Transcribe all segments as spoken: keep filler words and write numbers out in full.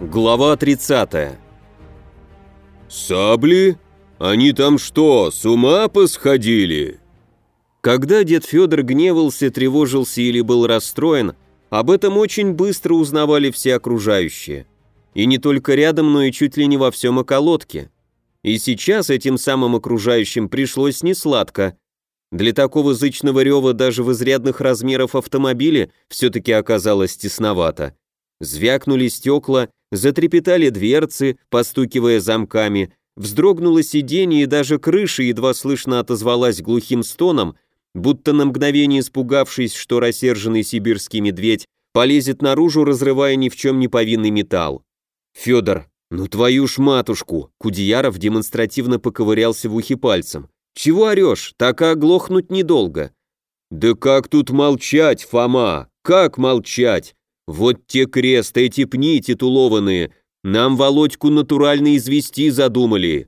Глава тридцатая. «Сабли? Они там что, с ума посходили?» Когда дед Федор гневался, тревожился или был расстроен, об этом очень быстро узнавали все окружающие. И не только рядом, но и чуть ли не во всем околотке. И сейчас этим самым окружающим пришлось несладко. Для такого зычного рева даже в изрядных размерах автомобиле все-таки оказалось тесновато. Звякнули стекла, затрепетали дверцы, постукивая замками, вздрогнуло сиденье, и даже крыша едва слышно отозвалась глухим стоном, будто на мгновение испугавшись, что рассерженный сибирский медведь полезет наружу, разрывая ни в чем не повинный металл. «Федор, ну твою ж матушку!» Кудеяров демонстративно поковырялся в ухе пальцем. «Чего орешь? Так и оглохнуть недолго». «Да как тут молчать, Фома? Как молчать? Вот те крест, эти пни титулованные, нам Володьку натурально извести задумали».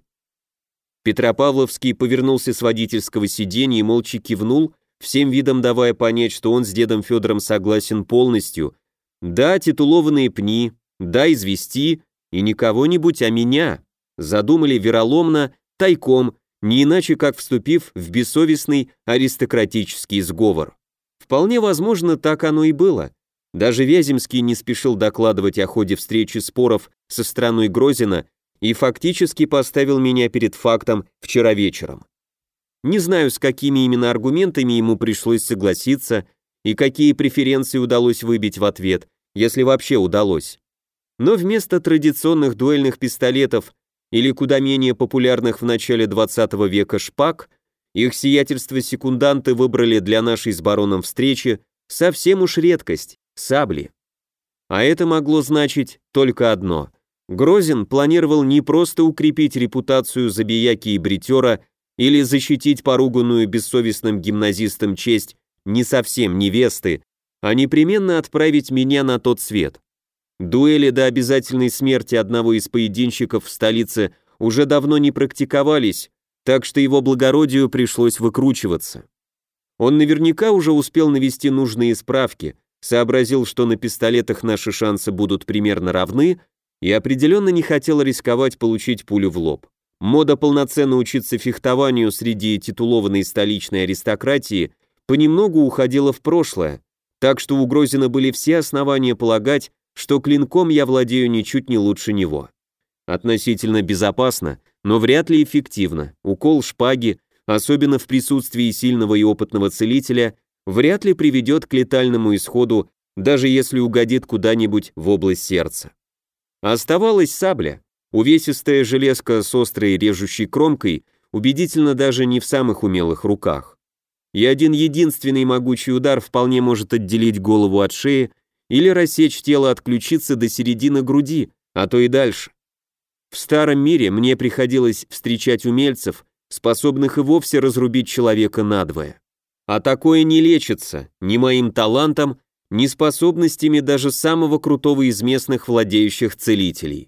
Петропавловский повернулся с водительского сиденья и молча кивнул, всем видом давая понять, что он с дедом Федором согласен полностью. Да, титулованные пни, да, извести, и не кого-нибудь, а меня. Задумали вероломно, тайком, не иначе как вступив в бессовестный аристократический сговор. Вполне возможно, так оно и было. Даже Вяземский не спешил докладывать о ходе встречи споров со страной Грозина и фактически поставил меня перед фактом вчера вечером. Не знаю, с какими именно аргументами ему пришлось согласиться и какие преференции удалось выбить в ответ, если вообще удалось. Но вместо традиционных дуэльных пистолетов или куда менее популярных в начале двадцатого века шпаг, их сиятельство-секунданты выбрали для нашей с бароном встречи совсем уж редкость — сабли. А это могло значить только одно. Грозин планировал не просто укрепить репутацию забияки и бритера или защитить поруганную бессовестным гимназистам честь не совсем невесты, а непременно отправить меня на тот свет. Дуэли до обязательной смерти одного из поединщиков в столице уже давно не практиковались, так что его благородию пришлось выкручиваться. Он наверняка уже успел навести нужные справки, сообразил, что на пистолетах наши шансы будут примерно равны, и определенно не хотел рисковать получить пулю в лоб. Мода полноценно учиться фехтованию среди титулованной столичной аристократии понемногу уходила в прошлое, так что у Грозина были все основания полагать, что клинком я владею ничуть не лучше него. Относительно безопасно, но вряд ли эффективно. Укол шпаги, особенно в присутствии сильного и опытного целителя, вряд ли приведет к летальному исходу, даже если угодит куда-нибудь в область сердца. Оставалась сабля, увесистая железка с острой режущей кромкой, убедительно даже не в самых умелых руках. И один единственный могучий удар вполне может отделить голову от шеи или рассечь тело от ключицы до середины груди, а то и дальше. В старом мире мне приходилось встречать умельцев, способных и вовсе разрубить человека надвое. А такое не лечится ни моим талантом, ни способностями даже самого крутого из местных владеющих целителей.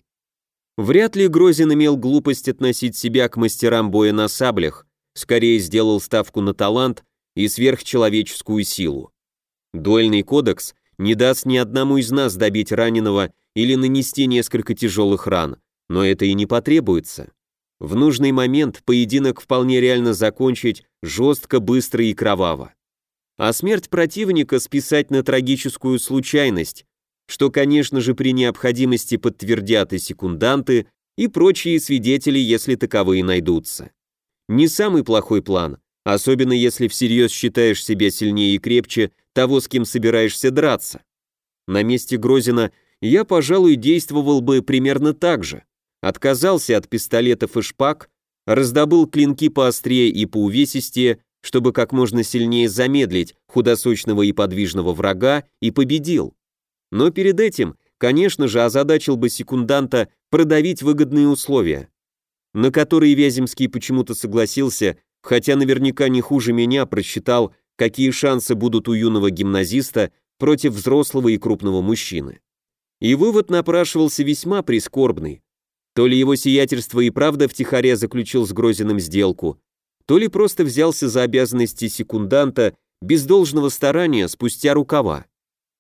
Вряд ли Грозин имел глупость относить себя к мастерам боя на саблях, скорее сделал ставку на талант и сверхчеловеческую силу. Дуэльный кодекс не даст ни одному из нас добить раненого или нанести несколько тяжелых ран, но это и не потребуется. В нужный момент поединок вполне реально закончить жестко, быстро и кроваво. А смерть противника списать на трагическую случайность, что, конечно же, при необходимости подтвердят и секунданты, и прочие свидетели, если таковые найдутся. Не самый плохой план, особенно если всерьез считаешь себя сильнее и крепче того, с кем собираешься драться. На месте Грозина я, пожалуй, действовал бы примерно так же. Отказался от пистолетов и шпаг, раздобыл клинки поострее и поувесистее, чтобы как можно сильнее замедлить худосочного и подвижного врага, и победил. Но перед этим, конечно же, озадачил бы секунданта продавить выгодные условия, на которые Вяземский почему-то согласился, хотя наверняка не хуже меня просчитал, какие шансы будут у юного гимназиста против взрослого и крупного мужчины. И вывод напрашивался весьма прискорбный. То ли его сиятельство и правда втихаря заключил с Грозиным сделку, то ли просто взялся за обязанности секунданта без должного старания спустя рукава.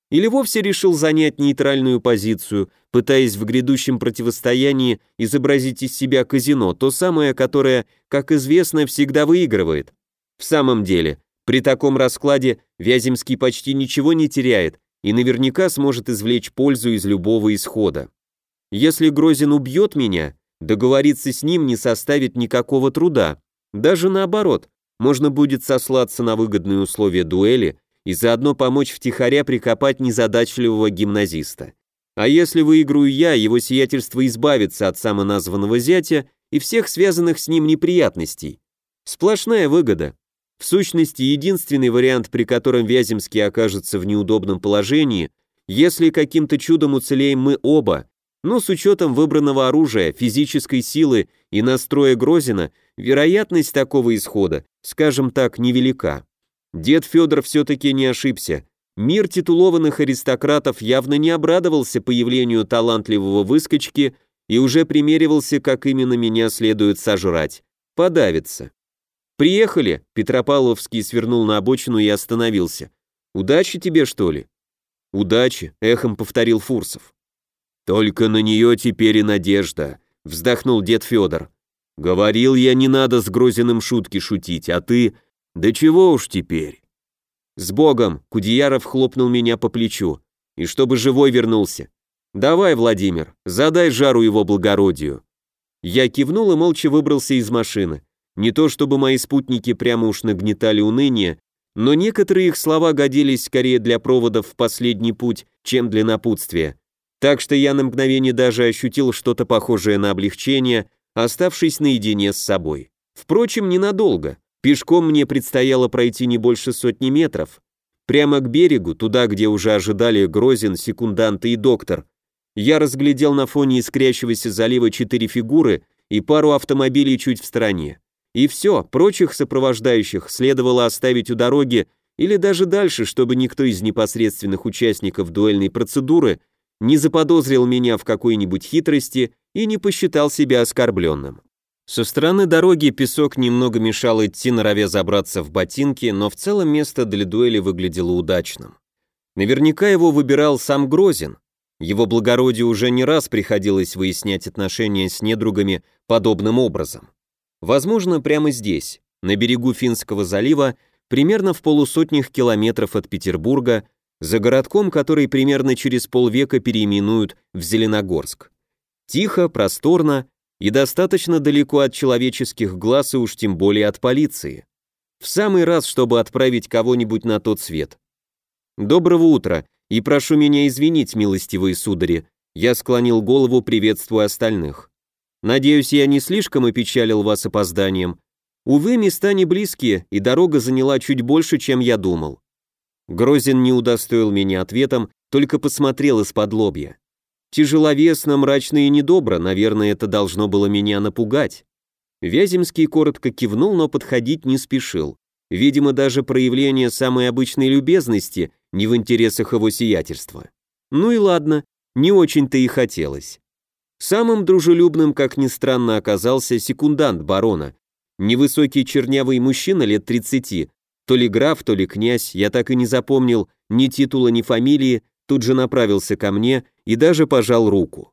Или вовсе решил занять нейтральную позицию, пытаясь в грядущем противостоянии изобразить из себя казино, то самое, которое, как известно, всегда выигрывает. В самом деле, при таком раскладе Вяземский почти ничего не теряет и наверняка сможет извлечь пользу из любого исхода. Если Грозин убьет меня, договориться с ним не составит никакого труда. Даже наоборот, можно будет сослаться на выгодные условия дуэли и заодно помочь втихаря прикопать незадачливого гимназиста. А если выиграю я, его сиятельство избавится от самоназванного зятя и всех связанных с ним неприятностей. Сплошная выгода. В сущности, единственный вариант, при котором Вяземский окажется в неудобном положении, если каким-то чудом уцелеем мы оба, но с учетом выбранного оружия, физической силы и настроя Грозина, вероятность такого исхода, скажем так, невелика. Дед Федор все-таки не ошибся. Мир титулованных аристократов явно не обрадовался появлению талантливого выскочки и уже примеривался, как именно меня следует сожрать. Подавится. «Приехали», — Петропавловский свернул на обочину и остановился. «Удачи тебе, что ли?» «Удачи», — эхом повторил Фурсов. «Только на нее теперь и надежда», — вздохнул дед Федор. «Говорил я, не надо с Грозиным шутки шутить, а ты... Да чего уж теперь?» «С Богом!» — Кудеяров хлопнул меня по плечу. «И чтобы живой вернулся. Давай, Владимир, задай жару его благородию». Я кивнул и молча выбрался из машины. Не то чтобы мои спутники прямо уж нагнетали уныние, но некоторые их слова годились скорее для проводов в последний путь, чем для напутствия. Так что я на мгновение даже ощутил что-то похожее на облегчение, оставшись наедине с собой. Впрочем, ненадолго. Пешком мне предстояло пройти не больше сотни метров. Прямо к берегу, туда, где уже ожидали Грозин, секунданты и доктор, я разглядел на фоне искрящегося залива четыре фигуры и пару автомобилей чуть в стороне. И все, прочих сопровождающих следовало оставить у дороги или даже дальше, чтобы никто из непосредственных участников дуэльной процедуры не заподозрил меня в какой-нибудь хитрости и не посчитал себя оскорбленным. Со стороны дороги песок немного мешал идти, норовя забраться в ботинки, но в целом место для дуэли выглядело удачным. Наверняка его выбирал сам Грозин. Его благородию уже не раз приходилось выяснять отношения с недругами подобным образом. Возможно, прямо здесь, на берегу Финского залива, примерно в полусотнях километров от Петербурга, за городком, который примерно через полвека переименуют в Зеленогорск. Тихо, просторно и достаточно далеко от человеческих глаз и уж тем более от полиции. В самый раз, чтобы отправить кого-нибудь на тот свет. «Доброго утра, и прошу меня извинить, милостивые судари», я склонил голову, приветствуя остальных. «Надеюсь, я не слишком опечалил вас опозданием. Увы, места не близкие, и дорога заняла чуть больше, чем я думал». Грозин не удостоил меня ответом, только посмотрел из-под лобья. Тяжеловесно, мрачно и недобро, наверное, это должно было меня напугать. Вяземский коротко кивнул, но подходить не спешил. Видимо, даже проявление самой обычной любезности не в интересах его сиятельства. Ну и ладно, не очень-то и хотелось. Самым дружелюбным, как ни странно, оказался секундант барона. Невысокий чернявый мужчина лет тридцати, то ли граф, то ли князь, я так и не запомнил ни титула, ни фамилии, тут же направился ко мне и даже пожал руку.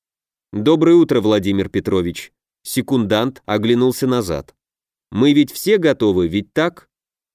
«Доброе утро, Владимир Петрович». Секундант оглянулся назад. «Мы ведь все готовы, ведь так?»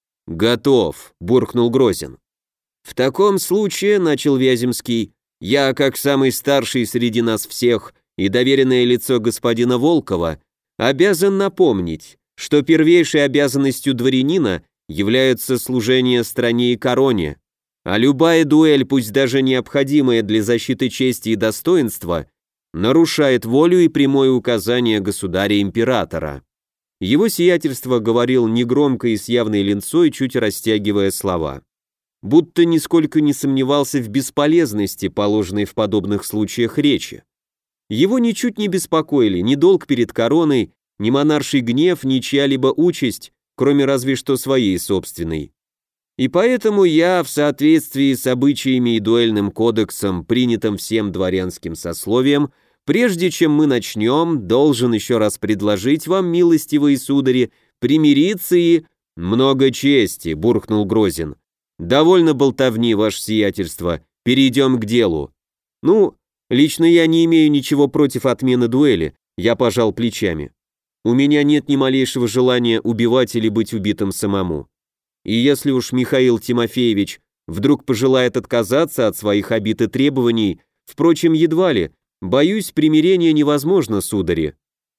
«Готов», — буркнул Грозин. «В таком случае, — начал Вяземский, — я, как самый старший среди нас всех и доверенное лицо господина Волкова, обязан напомнить, что первейшей обязанностью дворянина является служение стране и короне, а любая дуэль, пусть даже необходимая для защиты чести и достоинства, нарушает волю и прямое указание государя-императора». Его сиятельство говорил негромко и с явной линцой, чуть растягивая слова. Будто нисколько не сомневался в бесполезности, положенной в подобных случаях речи. Его ничуть не беспокоили ни долг перед короной, ни монарший гнев, ни чья-либо участь, кроме разве что своей собственной. И поэтому я, в соответствии с обычаями и дуэльным кодексом, принятым всем дворянским сословием, прежде чем мы начнем, должен еще раз предложить вам, милостивые судари, примириться и... «Много чести», — буркнул Грозин. «Довольно болтовни, ваше сиятельство, Перейдем к делу. Ну, лично я не имею ничего против отмены дуэли, я пожал плечами. У меня нет ни малейшего желания убивать или быть убитым самому. И если уж Михаил Тимофеевич вдруг пожелает отказаться от своих обид и требований, впрочем, едва ли, боюсь, примирение невозможно, судари.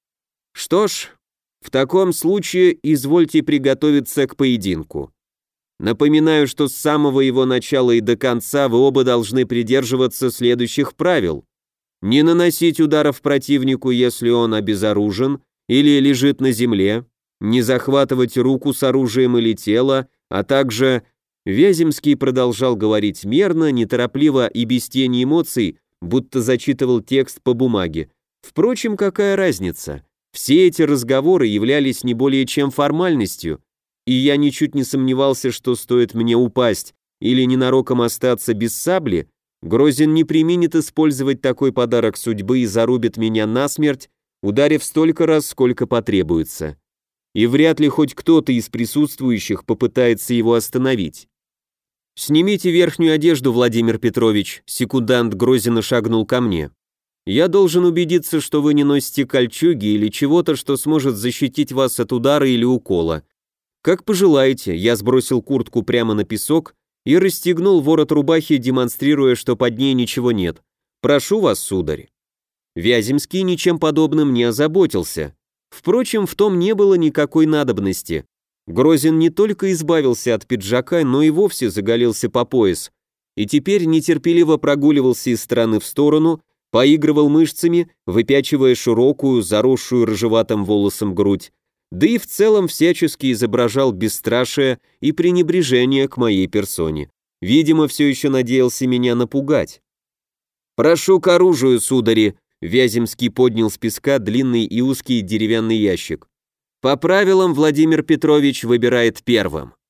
Что ж, в таком случае извольте приготовиться к поединку. Напоминаю, что с самого его начала и до конца вы оба должны придерживаться следующих правил. Не наносить ударов противнику, если он обезоружен или лежит на земле, не захватывать руку с оружием или тело, а также... Вяземский продолжал говорить мерно, неторопливо и без тени эмоций, будто зачитывал текст по бумаге. Впрочем, какая разница? Все эти разговоры являлись не более чем формальностью, и я ничуть не сомневался, что стоит мне упасть или ненароком остаться без сабли, Грозин не преминет использовать такой подарок судьбы и зарубит меня насмерть, ударив столько раз, сколько потребуется. И вряд ли хоть кто-то из присутствующих попытается его остановить. «Снимите верхнюю одежду, Владимир Петрович», секундант Грозина шагнул ко мне. «Я должен убедиться, что вы не носите кольчуги или чего-то, что сможет защитить вас от удара или укола. Как пожелаете», я сбросил куртку прямо на песок и расстегнул ворот рубахи, демонстрируя, что под ней ничего нет. «Прошу вас, сударь». Вяземский ничем подобным не озаботился. Впрочем, в том не было никакой надобности. Грозин не только избавился от пиджака, но и вовсе заголился по пояс, и теперь нетерпеливо прогуливался из стороны в сторону, поигрывал мышцами, выпячивая широкую, заросшую рыжеватым волосом грудь, да и в целом всячески изображал бесстрашие и пренебрежение к моей персоне. Видимо, все еще надеялся меня напугать. «Прошу к оружию, судари», Вяземский поднял с песка длинный и узкий деревянный ящик. «По правилам Владимир Петрович выбирает первым».